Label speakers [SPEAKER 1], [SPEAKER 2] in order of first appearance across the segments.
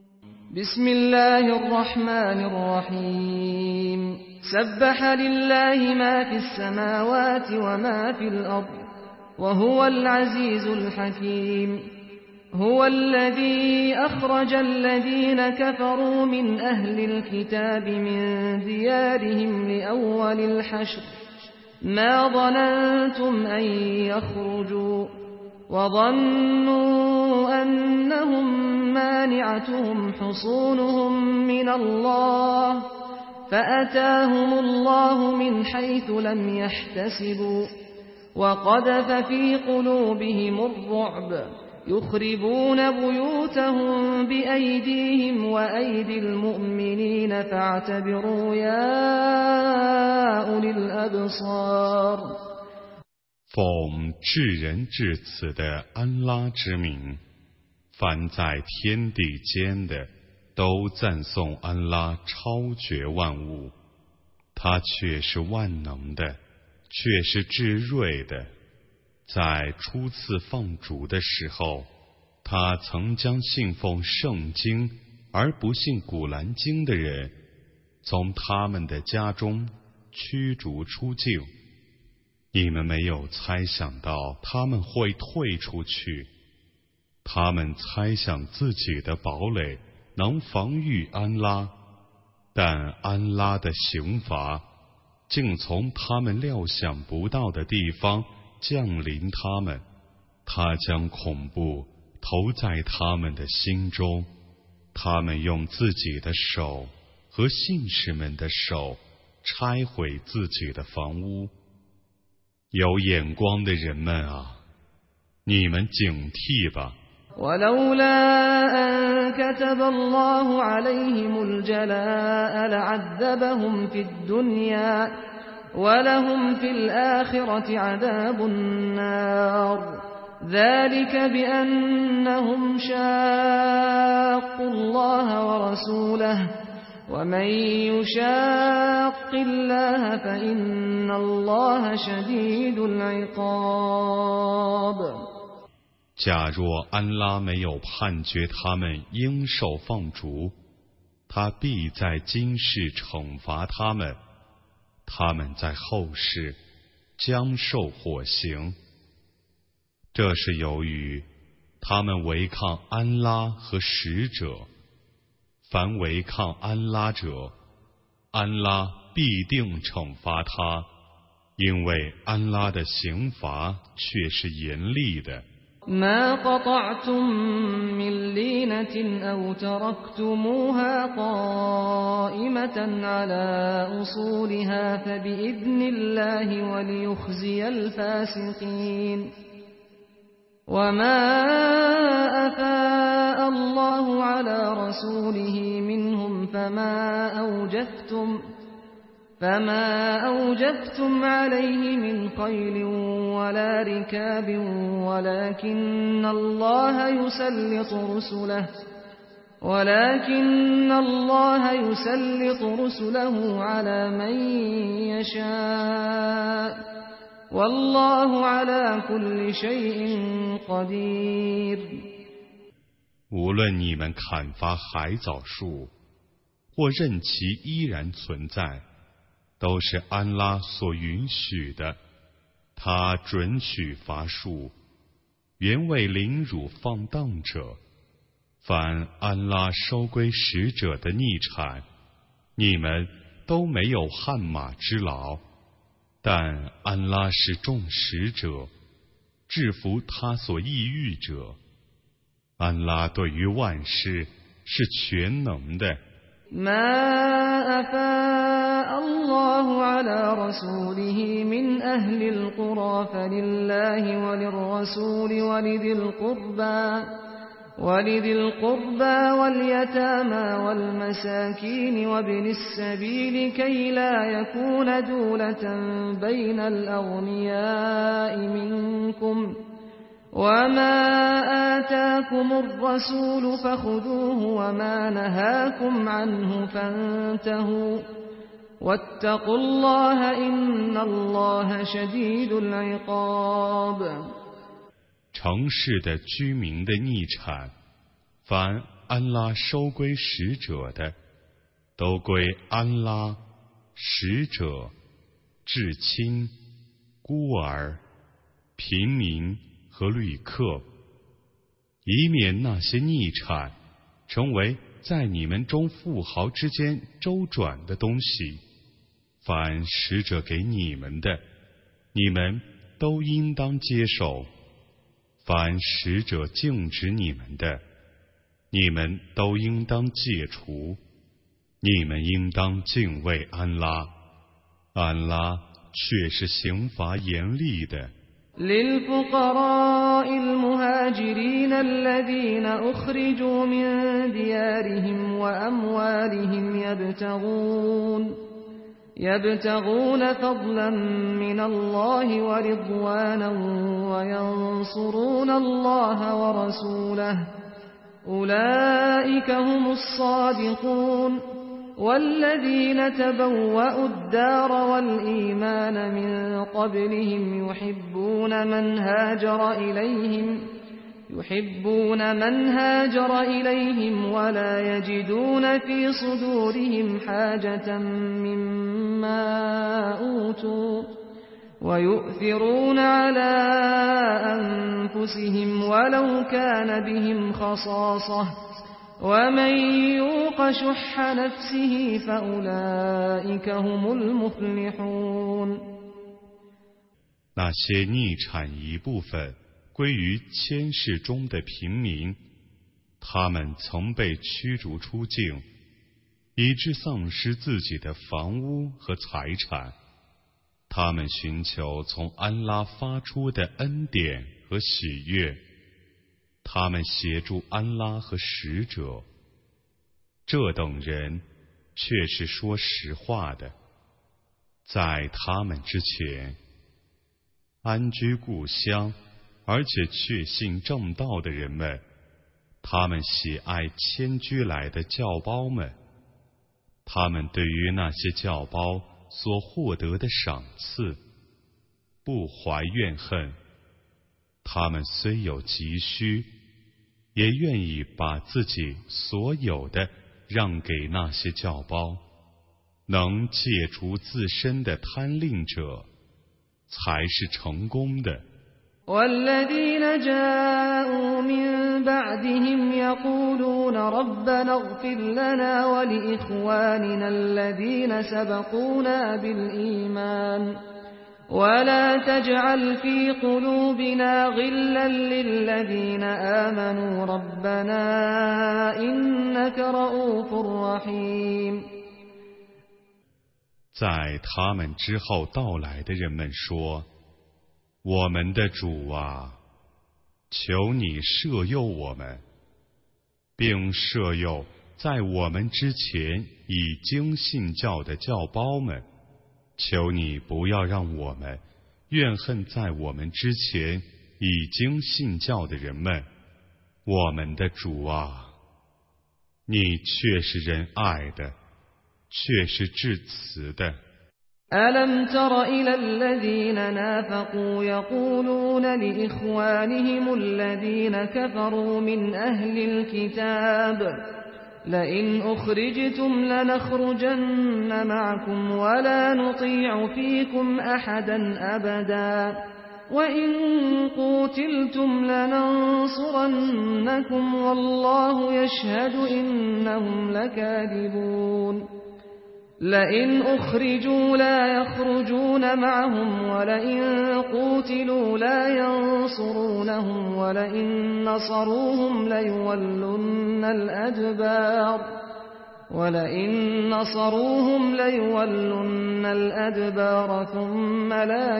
[SPEAKER 1] بسم الله الرحمن الرحيم سبح لله ما في السماوات وما في الأرض وهو العزيز الحكيم هو الذي أخرج الذين كفروا من أهل الكتاب من ديارهم لأول الحشر ما ظننتم أن يخرجوا وظنوا أنهم مانعتهم حصونهم من الله فأتاهم الله من حيث لم يحتسبوا وقذف في قلوبهم الرعب يخربون بيوتهم بأيديهم وأيدي المؤمنين فاعتبروا يا أولي الأبصار
[SPEAKER 2] 奉至仁至慈的安拉之名，凡在天地间的都赞颂安拉超绝万物，他却是万能的，却是至睿的。在初次放逐的时候，他曾将信奉圣经而不信古兰经的人从他们的家中驱逐出境。你们没有猜想到他们会退出去，他们猜想自己的堡垒能防御安拉，但安拉的刑罚竟从他们料想不到的地方降临他们，他将恐怖投在他们的心中，他们用自己的手和信士们的手拆毁自己的房屋。有眼光的人们啊，你们警惕吧。
[SPEAKER 1] ولولا أن كتب الله عليهم الجلاء لعذبهم في الدنيا ولهم في الآخرة عذاب النار ذلك بأنهم شاقوا الله ورسوله ومن يشاق الله فإن الله شديد العقاب
[SPEAKER 2] 假若安拉没有判决他们应受放逐，他必在今世惩罚他们，他们在后世将受火刑。这是由于他们违抗安拉和使者，凡违抗安拉者，安拉必定惩罚他，因为安拉的刑罚却是严厉的。
[SPEAKER 1] ما قطعتم من لينة أو تركتموها قائمة على أصولها فبإذن الله وليخزي الفاسقين وما أفاء الله على رسوله منهم فما أوجفتم عليه من خيل ولا ركاب ولكن الله يسلط رسله على من يشاء والله على كل شيء قدير
[SPEAKER 2] 无论你们砍伐海藻树，或任其依然存在，都是安拉所允许的，他准许伐树，原为凌辱放荡者。凡安拉收归使者的逆产，你们都没有汗马之劳，但安拉是众使者，制服他所抑郁者。安拉对于万事是全能的。
[SPEAKER 1] ما أفاء الله على رسوله من أهل القرى فلله وللرسول ولذي القربى واليتامى والمساكين وابن السبيل كي لا يكون دولة بين الأغنياء منكم وما آتاكم الرسول فخذوه وما نهاكم عنه فانتهوا واتقوا الله إن الله شديد العقاب。
[SPEAKER 2] 城市的居民的逆产，凡安拉收归使者的，都归安拉、使者、至亲、孤儿、平民和旅客，以免那些逆产成为在你们中富豪之间周转的东西。凡使者给你们的，你们都应当接受；凡使者禁止你们的，你们都应当戒除。你们应当敬畏安拉，安拉却是刑罚严厉的。
[SPEAKER 1] للفقراء المهاجرين الذين أخرجوا من ديارهم وأموالهم يبتغون فضلا من الله ورضوانا وينصرون الله ورسوله أولئك هم الصادقون والذين تبوأوا الدار والإيمان من قبلهم يحبون من هاجر إليهم ولا يجدون في صدورهم حاجة مما أوتوا ويؤثرون على أنفسهم ولو كان بهم خصاصة ومن يوق شح نفسه فأولئك هم المفلحون。
[SPEAKER 2] 那些逆产一部分归于千世中的平民，他们曾被驱逐出境，以致丧失自己的房屋和财产。他们寻求从安拉发出的恩典和喜悦，他们协助安拉和使者，这等人却是说实话的。在他们之前，安居故乡而且确信正道的人们，他们喜爱迁居来的教胞们，他们对于那些教胞所获得的赏赐不怀怨恨，他们虽有急需，也愿意把自己所有的让给那些教胞。能戒除自身的贪吝者才是成功的。
[SPEAKER 1] والذين جاءوا من بعدهم يقولون ربنا اغفر لنا ولإخواننا الذين سبقونا بالإيمان ولا تجعل في قلوبنا غلا للذين آمنوا ربنا إنك رؤوف رحيم。
[SPEAKER 2] 在他们之后到来的人们说，我们的主啊，求你赦宥我们，并赦宥在我们之前已经信教的教胞们。求你不要让我们怨恨在我们之前已经信教的人们。我们的主啊，你却是仁爱的，却是至慈的。
[SPEAKER 1] ألم تر إلى الذين نافقوا يقولون لإخوانهم الذين كفروا من أهل الكتاب لئن أخرجتم لنخرجن معكم ولا نطيع فيكم أحدا أبدا وإن قوتلتم لننصرنكم والله يشهد إنهم لكاذبون لئن أخرجوا لا يخرجون معهم ولئن قوتلوا لا ينصرونهم ولئن نصروهم ليولن الأدبار ثم لا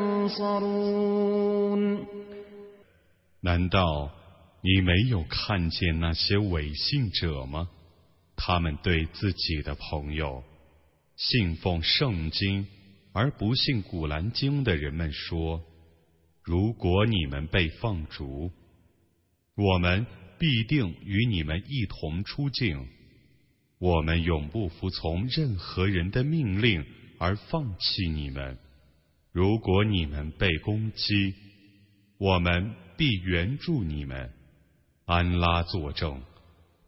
[SPEAKER 1] ينصرون。
[SPEAKER 2] 难道你没有看见那些伪信者吗？他们对自己的朋友，信奉圣经而不信古兰经的人们说，如果你们被放逐，我们必定与你们一同出境，我们永不服从任何人的命令而放弃你们。如果你们被攻击，我们必援助你们。安拉作证，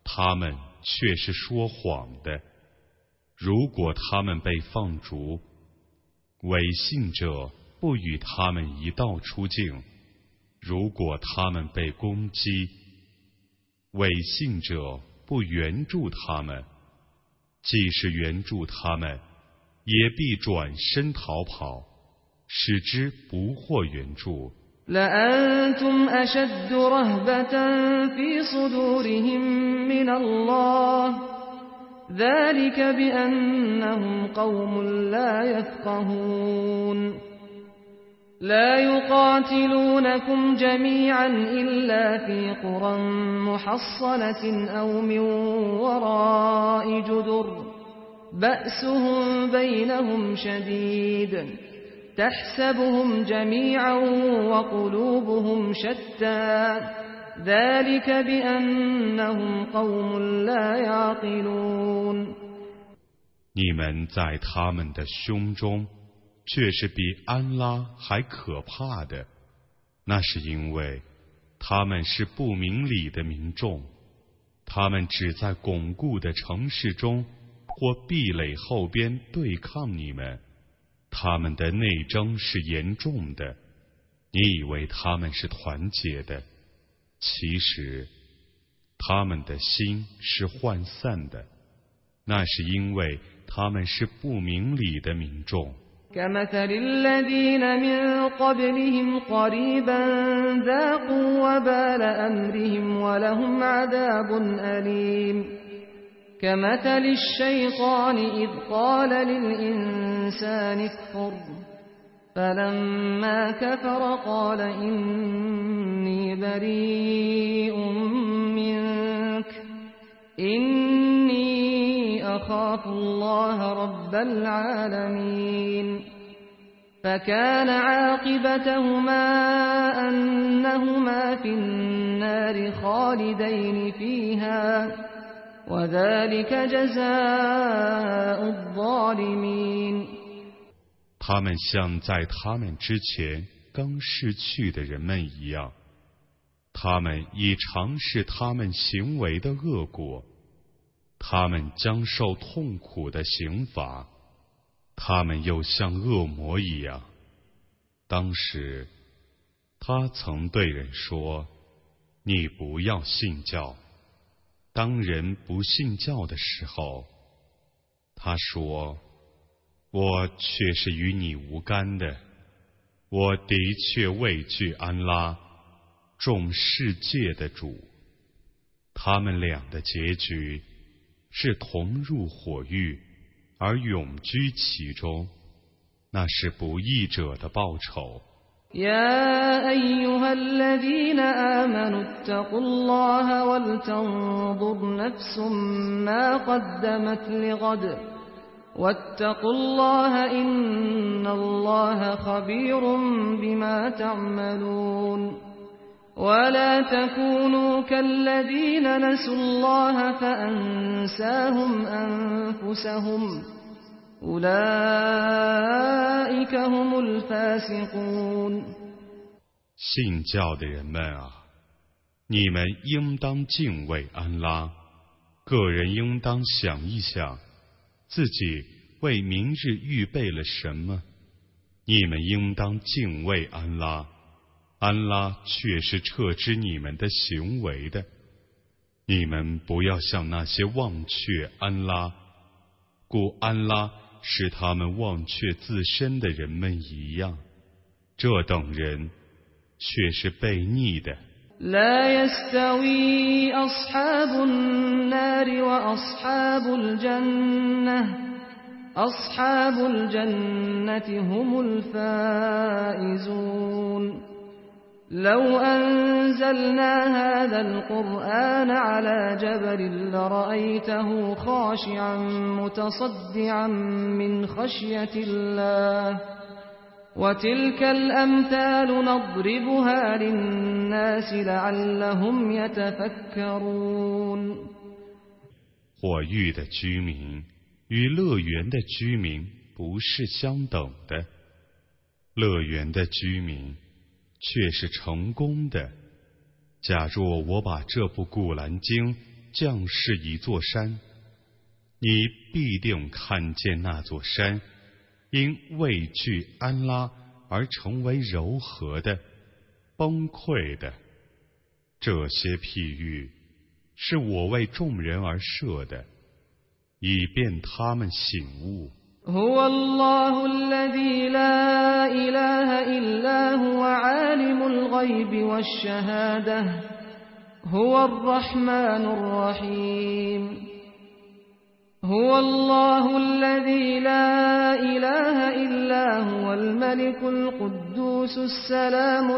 [SPEAKER 2] 他们却是说谎的。如果他们被放逐，违信者不与他们一道出境；如果他们被攻击，违信者不援助他们，即是援助他们，也必转身逃跑，使之不获援助。
[SPEAKER 1] لأنتم أشد رهبة في صدورهم من الله ذلك بأنهم قوم لا يفقهون لا يقاتلونكم جميعا إلا في قرى محصنة أو من وراء جدر بأسهم بينهم شديد تحسبهم جميعا وقلوبهم شتى ذلك بأنهم قوم لا يعقلون
[SPEAKER 2] 你们在他们的胸中却是比安拉还可怕的，那是因为他们是不明理的民众，他们只在巩固的城市中或壁垒后边对抗你们，他们的内争是严重的，你以为他们是团结的，其实他们的心是涣散的，那是因为他们是不明理的民众。
[SPEAKER 1] كمثل الذين من قبلهم قريبا ذاقوا وبال أمرهم ولهم عذاب أليم كمثل الشيطان إذ قال للإنسان اكفر فلما كفر قال إني بريء منك إني أخاف الله رب العالمين فكان عاقبتهما أنهما في النار خالدين فيها وذلك جزاء الظالمين
[SPEAKER 2] 他们像在他们之前刚逝去的人们一样，他们已尝试他们行为的恶果，他们将受痛苦的刑罚，他们又像恶魔一样。当时他曾对人说，你不要信教。当人不信教的时候，他说，我却是与你无干的，我的确畏惧安拉，众世界的主。他们俩的结局是同入火狱，而永居其中，那是不义者的报酬。
[SPEAKER 1] يا أيها الذين آمنوا اتقوا الله ولتنظر نفس ما قدمت لغد واتقوا الله إن الله خبير بما تعملون ولا تكونوا كالذين نسوا الله فأنساهم أنفسهم أولئك هم الفاسقون
[SPEAKER 2] 信教的人们啊，你们应当敬畏安拉，个人应当想一想自己为明日预备了什么。你们应当敬畏安拉，安拉却是撤知你们的行为的。你们不要像那些忘却安拉，故安拉使他们忘却自身的人们一样，这等人却是悖逆的。
[SPEAKER 1] لا يستوي أصحاب النار وأصحاب الجنة أصحاب الجنة هم الفائزون لو أنزلنا هذا القرآن على جبل لرأيته خاشعا متصدعا من خشية الله وتلك الأمثال نضربها للناس لعلهم يتفكرون
[SPEAKER 2] 火域的居民与乐园的居民不是相等的，乐园的居民却是成功的。假若我把这部古兰经降示一座山，你必定看见那座山因畏惧安拉而成为柔和的、崩溃的。这些譬喻是我为众人而设的，以便他们醒悟。
[SPEAKER 1] هو الله الذي لا إله إلا هو عالم الغيب والشهادة هو الرحمن الرحيم هو الله الذي لا إله إلا هو الملك القدوس السلام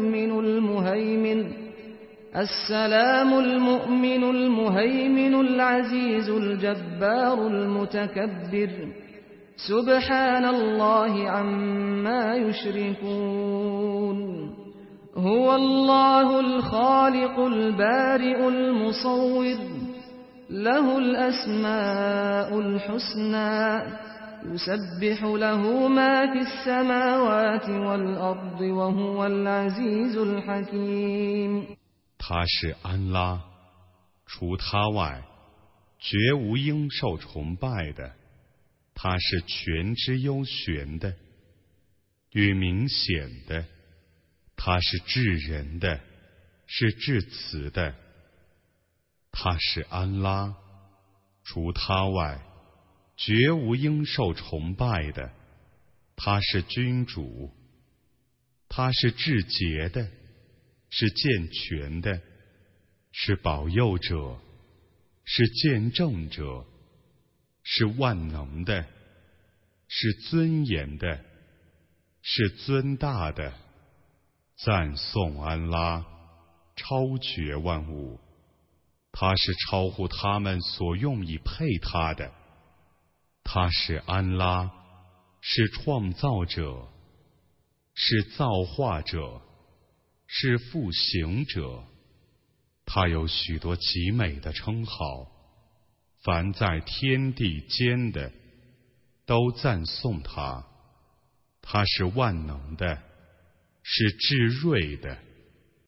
[SPEAKER 1] المؤمن العزيز الجبار المتكبر سبحان الله عما يشركون هو الله الخالق البارئ المصور له الأسماء الحسنى يسبح له ما في السماوات والأرض وهو العزيز الحكيم
[SPEAKER 2] 他是安拉，除他外，绝无应受崇拜的。他是全知幽玄的，与明显的。他是至仁的，是至慈的。他是安拉，除他外，绝无应受崇拜的。他是君主，他是至洁的，是健全的，是保佑者，是见证者，是万能的，是尊严的，是尊大的。赞颂安拉，超绝万物，他是超乎他们所用以配他的。他是安拉，是创造者，是造化者，是复行者。他有许多极美的称号，凡在天地间的都赞颂他。他是万能的，是至睿的。